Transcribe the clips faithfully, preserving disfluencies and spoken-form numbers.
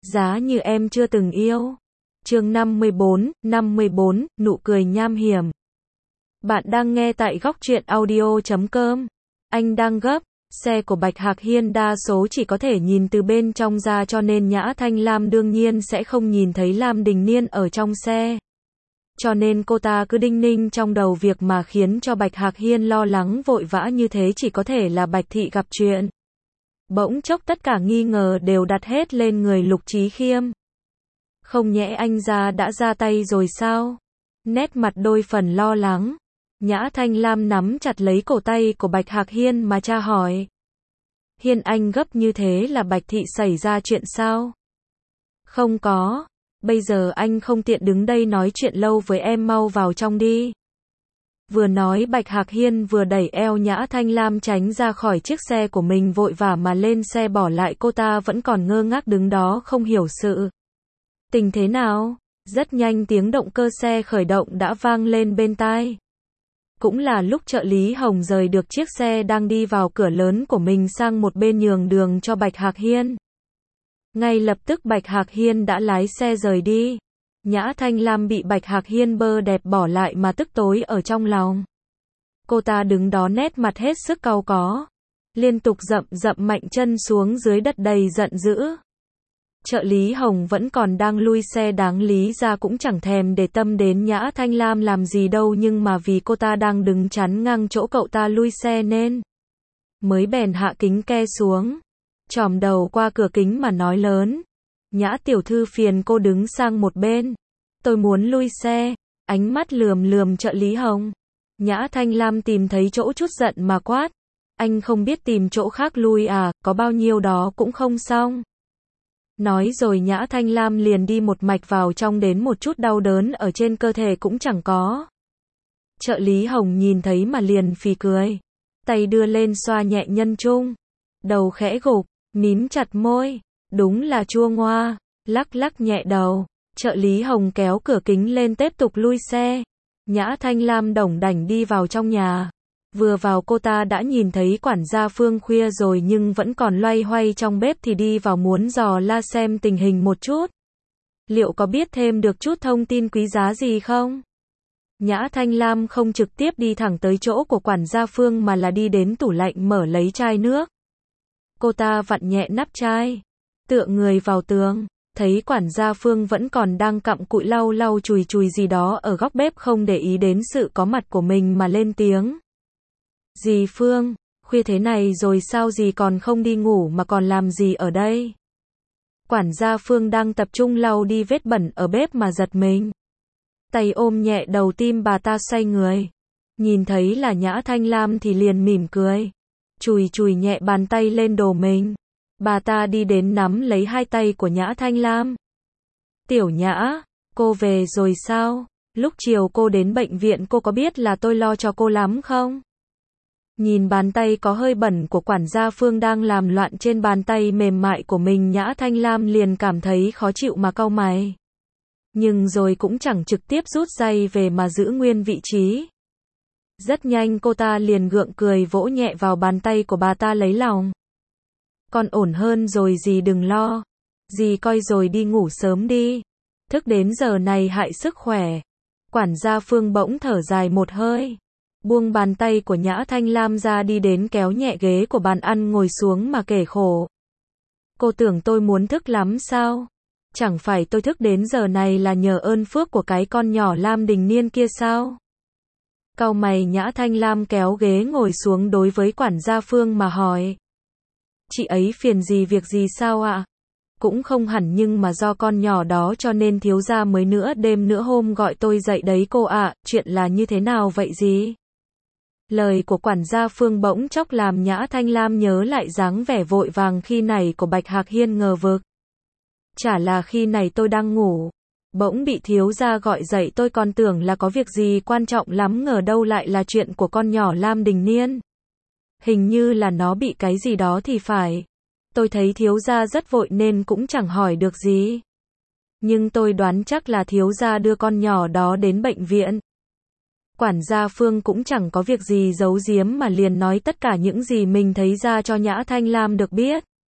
Giá như em chưa từng yêu. Chương năm mươi bốn, năm mươi bốn, nụ cười nham hiểm. Bạn đang nghe tại góc truyện audio chấm com. Anh đang gấp. Xe của Bạch Hạc Hiên đa số chỉ có thể nhìn từ bên trong ra, cho nên Nhã Thanh Lam đương nhiên sẽ không nhìn thấy Lam Đình Niên ở trong xe. Cho nên cô ta cứ đinh ninh trong đầu, việc mà khiến cho Bạch Hạc Hiên lo lắng vội vã như thế chỉ có thể là Bạch Thị gặp chuyện. Bỗng chốc tất cả nghi ngờ đều đặt hết lên người Lục Chí Khiêm. Không nhẽ anh ra đã ra tay rồi sao? Nét mặt đôi phần lo lắng. Nhã Thanh Lam nắm chặt lấy cổ tay của Bạch Hạc Hiên mà tra hỏi. Hiên anh gấp như thế là Bạch Thị xảy ra chuyện sao? Không có. Bây giờ anh không tiện đứng đây nói chuyện lâu với em, mau vào trong đi. Vừa nói Bạch Hạc Hiên vừa đẩy eo Nhã Thanh Lam tránh ra khỏi chiếc xe của mình, vội vã mà lên xe, bỏ lại cô ta vẫn còn ngơ ngác đứng đó không hiểu sự tình thế nào. Rất nhanh tiếng động cơ xe khởi động đã vang lên bên tai. Cũng là lúc trợ lý Hồng rời được chiếc xe đang đi vào cửa lớn của mình sang một bên, nhường đường cho Bạch Hạc Hiên. Ngay lập tức Bạch Hạc Hiên đã lái xe rời đi. Nhã Thanh Lam bị Bạch Hạc Hiên bơ đẹp bỏ lại mà tức tối ở trong lòng. Cô ta đứng đó nét mặt hết sức cau có, liên tục dậm dậm mạnh chân xuống dưới đất đầy giận dữ. Trợ lý Hồng vẫn còn đang lui xe, đáng lý ra cũng chẳng thèm để tâm đến Nhã Thanh Lam làm gì đâu, nhưng mà vì cô ta đang đứng chắn ngang chỗ cậu ta lui xe nên mới bèn hạ kính ke xuống, chòm đầu qua cửa kính mà nói lớn. Nhã tiểu thư phiền cô đứng sang một bên. Tôi muốn lui xe. Ánh mắt lườm lườm trợ lý Hồng. Nhã Thanh Lam tìm thấy chỗ chút giận mà quát. Anh không biết tìm chỗ khác lui à, có bao nhiêu đó cũng không xong. Nói rồi Nhã Thanh Lam liền đi một mạch vào trong, đến một chút đau đớn ở trên cơ thể cũng chẳng có. Trợ lý Hồng nhìn thấy mà liền phì cười. Tay đưa lên xoa nhẹ nhân trung. Đầu khẽ gục, mím chặt môi. Đúng là chua ngoa, lắc lắc nhẹ đầu. Trợ lý Hồng kéo cửa kính lên tiếp tục lui xe. Nhã Thanh Lam đổng đảnh đi vào trong nhà. Vừa vào cô ta đã nhìn thấy quản gia Phương khuya rồi, nhưng vẫn còn loay hoay trong bếp thì đi vào muốn dò la xem tình hình một chút. Liệu có biết thêm được chút thông tin quý giá gì không? Nhã Thanh Lam không trực tiếp đi thẳng tới chỗ của quản gia Phương mà là đi đến tủ lạnh mở lấy chai nước. Cô ta vặn nhẹ nắp chai, tựa người vào tường, thấy quản gia Phương vẫn còn đang cặm cụi lau lau chùi chùi gì đó ở góc bếp, không để ý đến sự có mặt của mình mà lên tiếng. Dì Phương, khuya thế này rồi sao dì còn không đi ngủ mà còn làm gì ở đây? Quản gia Phương đang tập trung lau đi vết bẩn ở bếp mà giật mình. Tay ôm nhẹ đầu, tim bà ta xoay người. Nhìn thấy là Nhã Thanh Lam thì liền mỉm cười. Chùi chùi nhẹ bàn tay lên đồ mình. Bà ta đi đến nắm lấy hai tay của Nhã Thanh Lam. Tiểu Nhã, cô về rồi sao? Lúc chiều cô đến bệnh viện cô có biết là tôi lo cho cô lắm không? Nhìn bàn tay có hơi bẩn của quản gia Phương đang làm loạn trên bàn tay mềm mại của mình, Nhã Thanh Lam liền cảm thấy khó chịu mà cau mày. Nhưng rồi cũng chẳng trực tiếp rút giày về mà giữ nguyên vị trí. Rất nhanh cô ta liền gượng cười vỗ nhẹ vào bàn tay của bà ta lấy lòng. Con ổn hơn rồi dì đừng lo. Dì coi rồi đi ngủ sớm đi. Thức đến giờ này hại sức khỏe. Quản gia Phương bỗng thở dài một hơi. Buông bàn tay của Nhã Thanh Lam ra, đi đến kéo nhẹ ghế của bàn ăn ngồi xuống mà kể khổ. Cô tưởng tôi muốn thức lắm sao? Chẳng phải tôi thức đến giờ này là nhờ ơn phước của cái con nhỏ Lam Đình Niên kia sao? Cau mày Nhã Thanh Lam kéo ghế ngồi xuống đối với quản gia Phương mà hỏi. Chị ấy phiền gì việc gì sao ạ? Cũng không hẳn, nhưng mà do con nhỏ đó cho nên thiếu gia mới nửa đêm nửa hôm gọi tôi dậy đấy cô ạ. Chuyện là như thế nào vậy gì? Lời của quản gia Phương bỗng chốc làm Nhã Thanh Lam nhớ lại dáng vẻ vội vàng khi này của Bạch Hạc Hiên, ngờ vực. Chả là khi này tôi đang ngủ, bỗng bị thiếu gia gọi dậy, tôi còn tưởng là có việc gì quan trọng lắm, ngờ đâu lại là chuyện của con nhỏ Lam Đình Niên. Hình như là nó bị cái gì đó thì phải. Tôi thấy thiếu gia rất vội nên cũng chẳng hỏi được gì. Nhưng tôi đoán chắc là thiếu gia đưa con nhỏ đó đến bệnh viện. Quản gia Phương cũng chẳng có việc gì giấu giếm mà liền nói tất cả những gì mình thấy ra cho Nhã Thanh Lam được biết.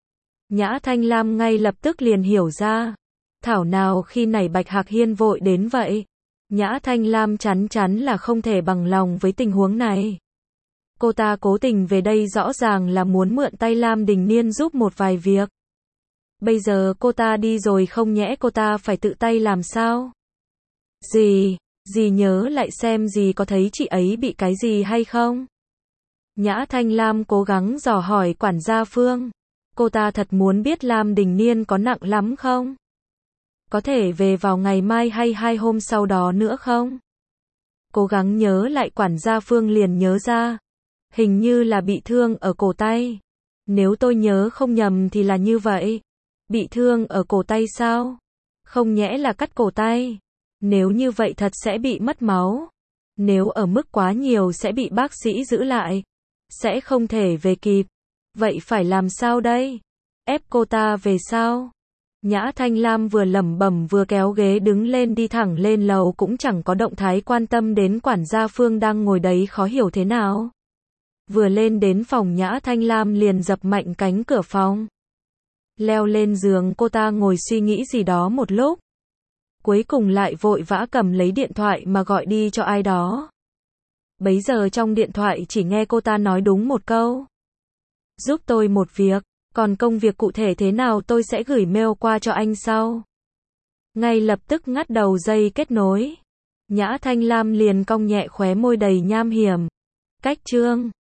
Nhã Thanh Lam ngay lập tức liền hiểu ra. Thảo nào khi này Bạch Hạc Hiên vội đến vậy. Nhã Thanh Lam chắn chắn là không thể bằng lòng với tình huống này. Cô ta cố tình về đây rõ ràng là muốn mượn tay Lam Đình Niên giúp một vài việc. Bây giờ cô ta đi rồi không nhẽ cô ta phải tự tay làm sao? Dì, dì nhớ lại xem dì có thấy chị ấy bị cái gì hay không? Nhã Thanh Lam cố gắng dò hỏi quản gia Phương. Cô ta thật muốn biết Lam Đình Niên có nặng lắm không? Có thể về vào ngày mai hay hai hôm sau đó nữa không? Cố gắng nhớ lại quản gia Phương liền nhớ ra. Hình như là bị thương ở cổ tay. Nếu tôi nhớ không nhầm thì là như vậy. Bị thương ở cổ tay sao? Không nhẽ là cắt cổ tay. Nếu như vậy thật sẽ bị mất máu. Nếu ở mức quá nhiều sẽ bị bác sĩ giữ lại. Sẽ không thể về kịp. Vậy phải làm sao đây? Ép cô ta về sao? Nhã Thanh Lam vừa lẩm bẩm vừa kéo ghế đứng lên đi thẳng lên lầu cũng chẳng có động thái quan tâm đến quản gia Phương đang ngồi đấy khó hiểu thế nào. Vừa lên đến phòng Nhã Thanh Lam liền dập mạnh cánh cửa phòng. Leo lên giường cô ta ngồi suy nghĩ gì đó một lúc. Cuối cùng lại vội vã cầm lấy điện thoại mà gọi đi cho ai đó. Bấy giờ trong điện thoại chỉ nghe cô ta nói đúng một câu. Giúp tôi một việc, còn công việc cụ thể thế nào tôi sẽ gửi mail qua cho anh sau. Ngay lập tức ngắt đầu dây kết nối. Nhã Thanh Lam liền cong nhẹ khóe môi đầy nham hiểm. Cách chương